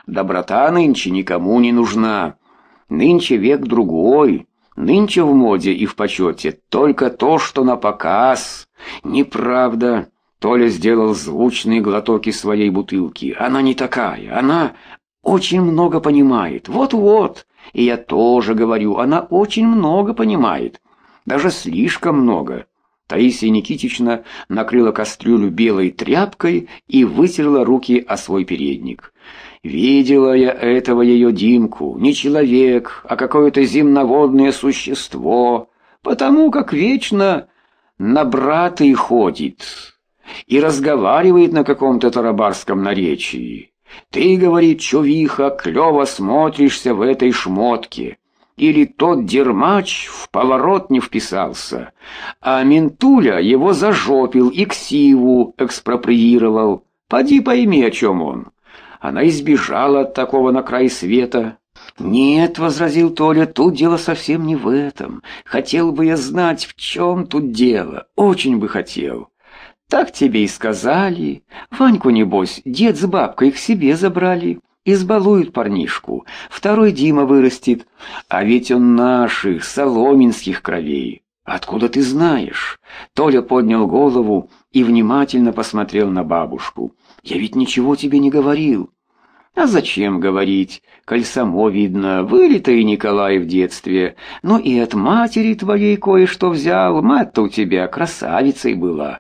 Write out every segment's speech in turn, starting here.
Доброта нынче никому не нужна. Нынче век другой. Нынче в моде и в почете только то, что на показ. Неправда. Толя сделал звучный глоток из своей бутылки. Она не такая. Она очень много понимает. Вот-вот. И я тоже говорю, она очень много понимает. Даже слишком много. Таисия Никитична накрыла кастрюлю белой тряпкой и вытерла руки о свой передник. Видела я этого ее Димку, не человек, а какое-то земноводное существо, потому как вечно на брата и ходит, и разговаривает на каком-то тарабарском наречии. Ты, говорит, чувиха, клёво смотришься в этой шмотке. Или тот дермач в поворот не вписался, а ментуля его зажопил и ксиву экспроприировал. Поди пойми, о чем он. Она избежала от такого на край света. «Нет», — возразил Толя, — «тут дело совсем не в этом. Хотел бы я знать, в чем тут дело. Очень бы хотел». «Так тебе и сказали. Ваньку, небось, дед с бабкой к себе забрали. Избалуют парнишку. Второй Дима вырастет. А ведь он наших, соломенских кровей». «Откуда ты знаешь?» Толя поднял голову и внимательно посмотрел на бабушку. «Я ведь ничего тебе не говорил». «А зачем говорить? Коль само видно, вылитый Николай в детстве. Но и от матери твоей кое-что взял. Мать-то у тебя красавицей была».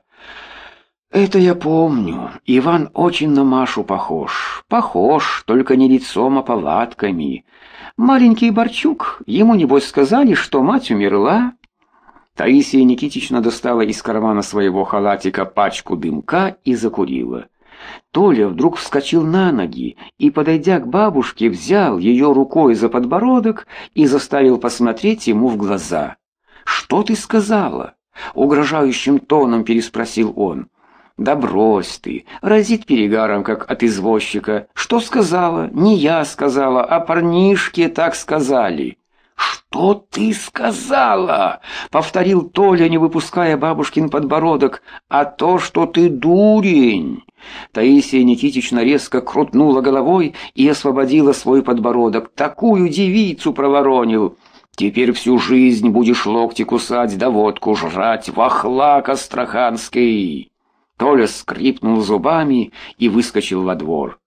«Это я помню. Иван очень на Машу похож. Похож, только не лицом, а повадками. Маленький Борчук, ему, небось, сказали, что мать умерла». Таисия Никитична достала из кармана своего халатика пачку дымка и закурила. Толя вдруг вскочил на ноги и, подойдя к бабушке, взял ее рукой за подбородок и заставил посмотреть ему в глаза. «Что ты сказала?» — угрожающим тоном переспросил он. «Да брось ты, разит перегаром, как от извозчика. Что сказала? Не я сказала, а парнишки так сказали». «Что ты сказала?» — повторил Толя, не выпуская бабушкин подбородок. «А то, что ты дурень». Таисия Никитична резко крутнула головой и освободила свой подбородок. «Такую девицу проворонил. Теперь всю жизнь будешь локти кусать да водку жрать, вахлак астраханский». Толя скрипнул зубами и выскочил во двор.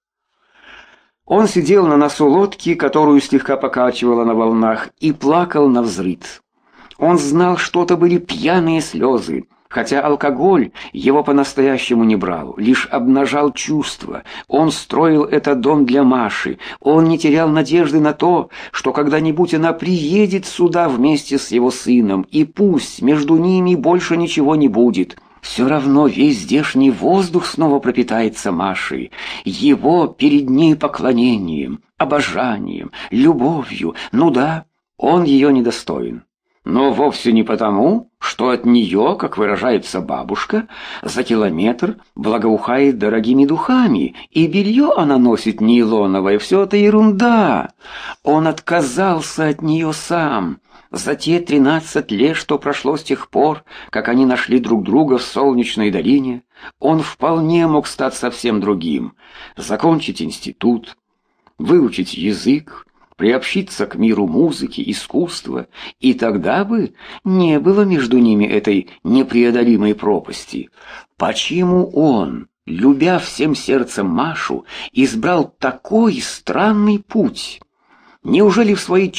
Он сидел на носу лодки, которую слегка покачивало на волнах, и плакал навзрыд. Он знал, что это были пьяные слезы, хотя алкоголь его по-настоящему не брал, лишь обнажал чувства. Он строил этот дом для Маши, он не терял надежды на то, что когда-нибудь она приедет сюда вместе с его сыном, и пусть между ними больше ничего не будет. Все равно весь здешний воздух снова пропитается Машей, его перед ней поклонением, обожанием, любовью. Ну да, он ее недостоин. Но вовсе не потому, что от нее, как выражается бабушка, за километр благоухает дорогими духами, и белье она носит нейлоновое, все это ерунда. Он отказался от нее сам. За те 13 лет, что прошло с тех пор, как они нашли друг друга в солнечной долине, он вполне мог стать совсем другим, закончить институт, выучить язык, приобщиться к миру музыки, искусства, и тогда бы не было между ними этой непреодолимой пропасти. Почему он, любя всем сердцем Машу, избрал такой странный путь? Неужели в свои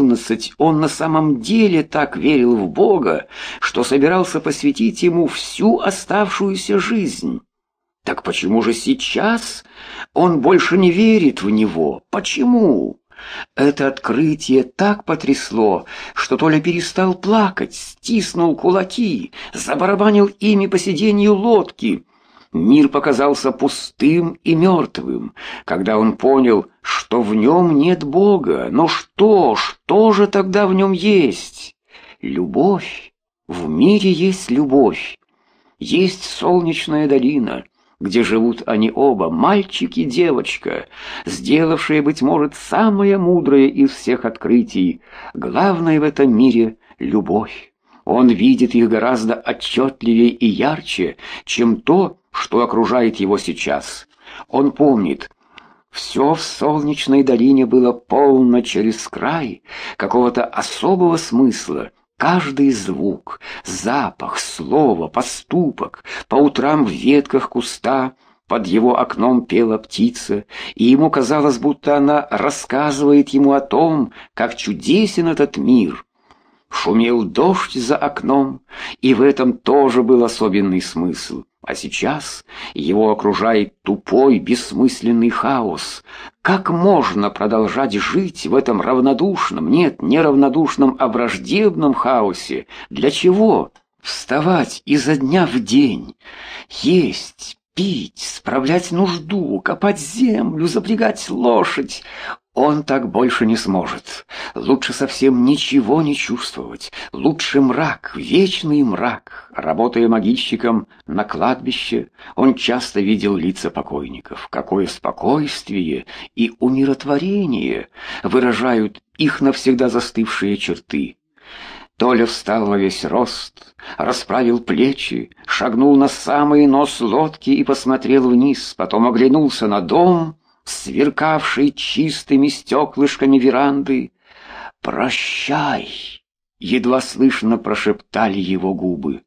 14 он на самом деле так верил в Бога, что собирался посвятить ему всю оставшуюся жизнь? Так почему же сейчас он больше не верит в него? Почему? Это открытие так потрясло, что Толя перестал плакать, стиснул кулаки, забарабанил ими по сиденью лодки. Мир показался пустым и мертвым, когда он понял, что в нем нет Бога. Но что же тогда в нем есть? Любовь. В мире есть любовь. Есть солнечная долина, где живут они оба, мальчик и девочка, сделавшие, быть может, самое мудрое из всех открытий. Главное в этом мире — любовь. Он видит их гораздо отчетливее и ярче, чем то, что окружает его сейчас. Он помнит, Все в солнечной долине было полно через край какого-то особого смысла. Каждый звук, запах, слово, поступок, по утрам в ветках куста под его окном пела птица, и ему казалось, будто она рассказывает ему о том, как чудесен этот мир. Шумел дождь за окном, и в этом тоже был особенный смысл. А сейчас его окружает тупой, бессмысленный хаос. Как можно продолжать жить в этом равнодушном, нет, не равнодушном, а враждебном хаосе? Для чего? Вставать изо дня в день, есть, пить, справлять нужду, копать землю, запрягать лошадь. Он так больше не сможет. Лучше совсем ничего не чувствовать. Лучше мрак, вечный мрак. Работая могильщиком на кладбище, он часто видел лица покойников. Какое спокойствие и умиротворение выражают их навсегда застывшие черты. Толя встал во весь рост, расправил плечи, шагнул на самый нос лодки и посмотрел вниз, потом оглянулся на дом, сверкавший чистыми стеклышками веранды. «Прощай!» — едва слышно прошептали его губы.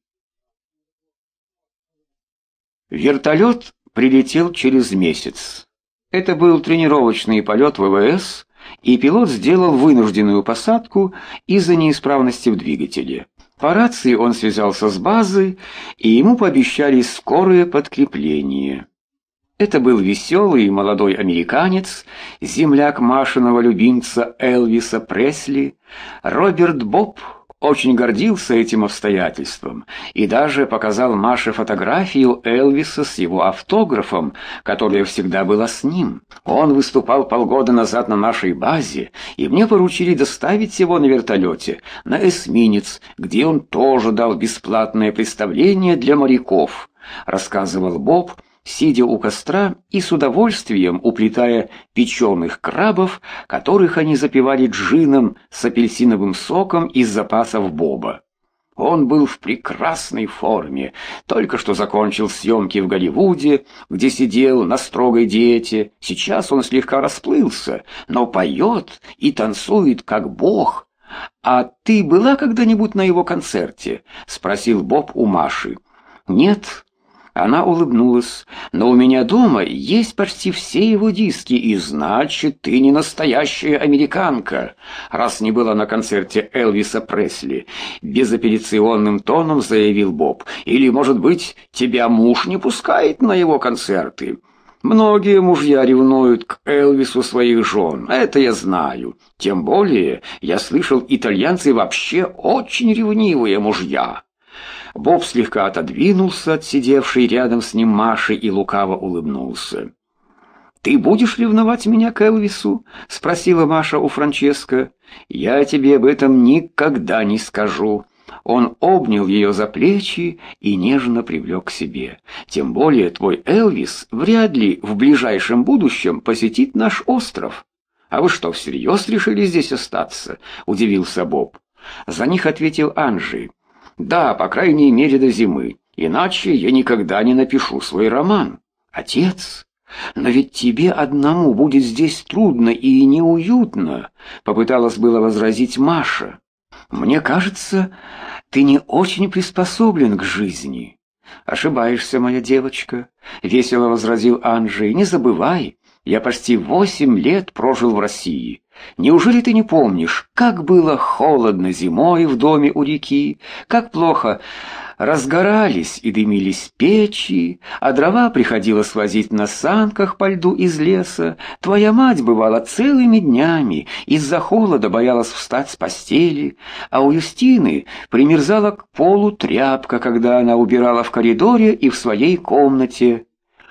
Вертолет прилетел через месяц. Это был тренировочный полет ВВС, и пилот сделал вынужденную посадку из-за неисправности в двигателе. По рации он связался с базой, и ему пообещали скорое подкрепление. Это был веселый молодой американец, земляк Машиного любимца Элвиса Пресли. Роберт Боб очень гордился этим обстоятельством и даже показал Маше фотографию Элвиса с его автографом, которая всегда была с ним. Он выступал полгода назад на нашей базе, и мне поручили доставить его на вертолете на эсминец, где он тоже дал бесплатное представление для моряков, рассказывал Боб, сидя у костра и с удовольствием уплетая печеных крабов, которых они запивали джином с апельсиновым соком из запасов Боба. Он был в прекрасной форме, только что закончил съемки в Голливуде, где сидел на строгой диете. Сейчас он слегка расплылся, но поет и танцует как бог. «А ты была когда-нибудь на его концерте?» — спросил Боб у Маши. «Нет». Она улыбнулась. «Но у меня дома есть почти все его диски, и значит, ты не настоящая американка, раз не была на концерте Элвиса Пресли», — безапелляционным тоном заявил Боб. «Или, может быть, тебя муж не пускает на его концерты? Многие мужья ревнуют к Элвису своих жен, это я знаю. Тем более, я слышал, итальянцы вообще очень ревнивые мужья». Боб слегка отодвинулся от сидевшей рядом с ним Маши и лукаво улыбнулся. «Ты будешь ревновать меня к Элвису?» — спросила Маша у Франческо. «Я тебе об этом никогда не скажу». Он обнял ее за плечи и нежно привлек к себе. «Тем более твой Элвис вряд ли в ближайшем будущем посетит наш остров». «А вы что, всерьез решили здесь остаться?» — удивился Боб. За них ответил Анжи. «Да, по крайней мере до зимы, иначе я никогда не напишу свой роман». «Отец, но ведь тебе одному будет здесь трудно и неуютно», — попыталась было возразить Маша. «Мне кажется, ты не очень приспособлен к жизни». «Ошибаешься, моя девочка», — весело возразил Анжей. «Не забывай, я почти 8 лет прожил в России. Неужели ты не помнишь, как было холодно зимой в доме у реки, как плохо разгорались и дымились печи, а дрова приходилось возить на санках по льду из леса? Твоя мать бывала целыми днями, из-за холода боялась встать с постели, а у Юстины примерзала к полу тряпка, когда она убирала в коридоре и в своей комнате».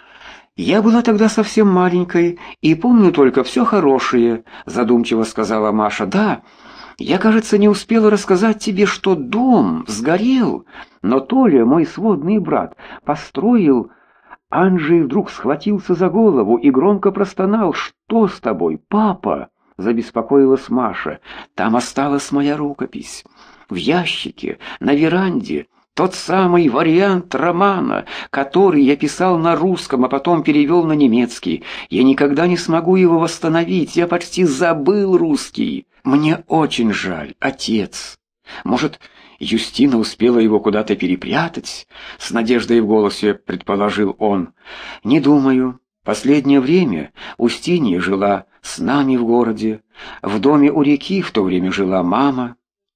«Я была тогда совсем маленькой и помню только все хорошее», — задумчиво сказала Маша. «Да, я, кажется, не успела рассказать тебе, что дом сгорел, но Толя, мой сводный брат, построил...» Анжей вдруг схватился за голову и громко простонал. «Что с тобой, папа?» — забеспокоилась Маша. «Там осталась моя рукопись. В ящике, на веранде. Тот самый вариант романа, который я писал на русском, а потом перевел на немецкий. Я никогда не смогу его восстановить, я почти забыл русский. Мне очень жаль, отец. Может, Юстина успела его куда-то перепрятать? С надеждой в голосе предположил он. Не думаю. Последнее время Устинья жила с нами в городе. В доме у реки в то время жила мама.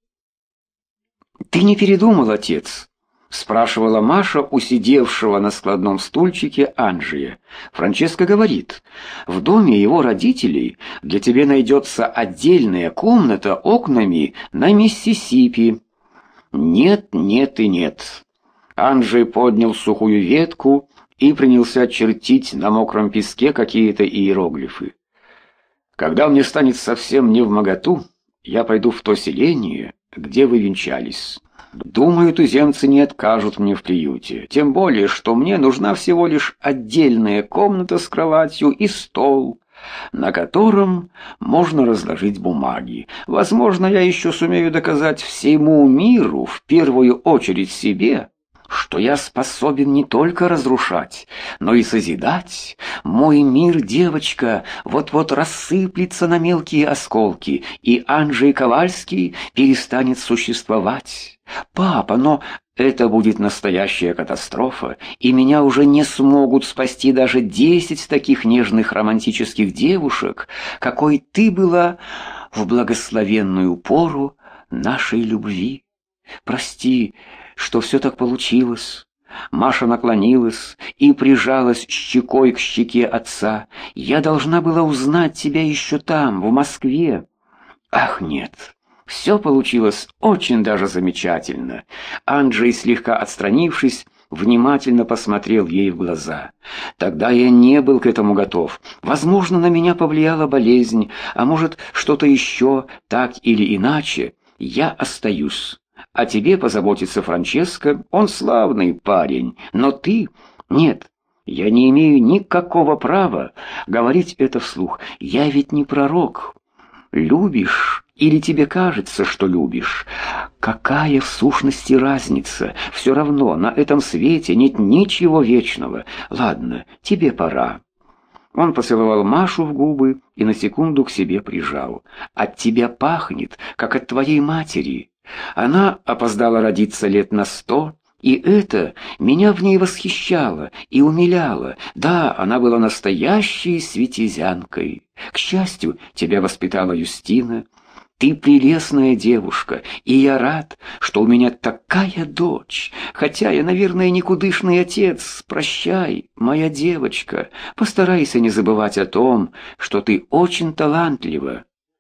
«Ты не передумал, отец?» — спрашивала Маша у сидевшего на складном стульчике Анджея. «Франческа говорит, в доме его родителей для тебя найдется отдельная комната окнами на Миссисипи». «Нет, нет и нет». Анджей поднял сухую ветку и принялся чертить на мокром песке какие-то иероглифы. «Когда мне станет совсем невмоготу, я пойду в то селение, где вы венчались. Думаю, туземцы не откажут мне в приюте, тем более, что мне нужна всего лишь отдельная комната с кроватью и стол, на котором можно разложить бумаги. Возможно, я еще сумею доказать всему миру, в первую очередь себе, что я способен не только разрушать, но и созидать. Мой мир, девочка, вот-вот рассыплется на мелкие осколки, и Анджей Ковальский перестанет существовать. Папа, но это будет настоящая катастрофа, и меня уже не смогут спасти даже 10 таких нежных романтических девушек, какой ты была в благословенную пору нашей любви. Прости, что все так получилось». Маша наклонилась и прижалась щекой к щеке отца. «Я должна была узнать тебя еще там, в Москве». «Ах, нет, все получилось очень даже замечательно». Анджей, слегка отстранившись, внимательно посмотрел ей в глаза. «Тогда я не был к этому готов. Возможно, на меня повлияла болезнь, а может, что-то еще, так или иначе. Я остаюсь. О тебе позаботится Франческо, он славный парень, но ты... Нет, я не имею никакого права говорить это вслух. Я ведь не пророк. Любишь или тебе кажется, что любишь? Какая в сущности разница? Все равно на этом свете нет ничего вечного. Ладно, тебе пора». Он поцеловал Машу в губы и на секунду к себе прижал. «От тебя пахнет, как от твоей матери. Она опоздала родиться лет на 100, и это меня в ней восхищало и умиляло. Да, она была настоящей светизянкой. К счастью, тебя воспитала Юстина. Ты прелестная девушка, и я рад, что у меня такая дочь. Хотя я, наверное, никудышный отец. Прощай, моя девочка. Постарайся не забывать о том, что ты очень талантлива».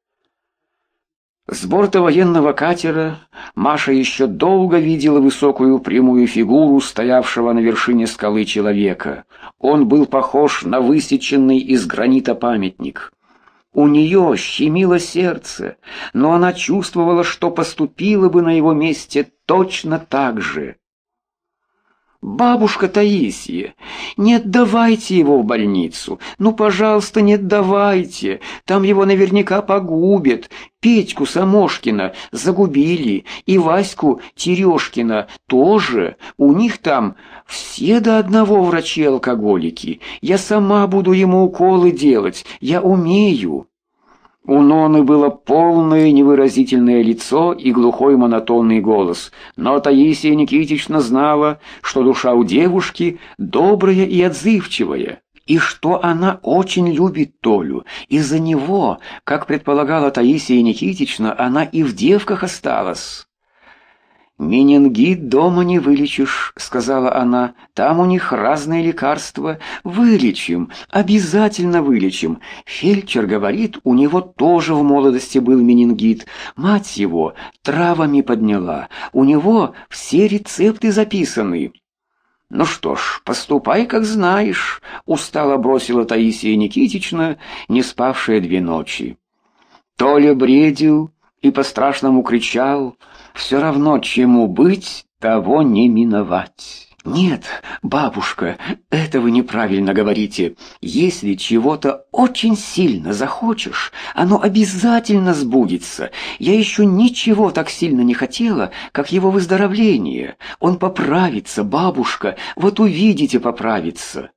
С борта военного катера Маша еще долго видела высокую прямую фигуру стоявшего на вершине скалы человека. Он был похож на высеченный из гранита памятник. У нее щемило сердце, но она чувствовала, что поступила бы на его месте точно так же. «Бабушка Таисия, не отдавайте его в больницу. Ну, пожалуйста, не отдавайте. Там его наверняка погубят. Петьку Самошкина загубили, и Ваську Терешкина тоже. У них там все до одного врачи-алкоголики. Я сама буду ему уколы делать. Я умею». У Ноны было полное невыразительное лицо и глухой монотонный голос, но Таисия Никитична знала, что душа у девушки добрая и отзывчивая, и что она очень любит Толю. Из-за него, как предполагала Таисия Никитична, она и в девках осталась. «Менингит дома не вылечишь», — сказала она. «Там у них разные лекарства. Вылечим, обязательно вылечим. Фельдшер говорит, у него тоже в молодости был менингит. Мать его травами подняла. У него все рецепты записаны». «Ну что ж, поступай, как знаешь», — устало бросила Таисия Никитична, не спавшая 2 ночи. Толя бредил и по-страшному кричал: «Все равно, чему быть, того не миновать». «Нет, бабушка, это вы неправильно говорите. Если чего-то очень сильно захочешь, оно обязательно сбудется. Я еще ничего так сильно не хотела, как его выздоровление. Он поправится, бабушка, вот увидите, поправится».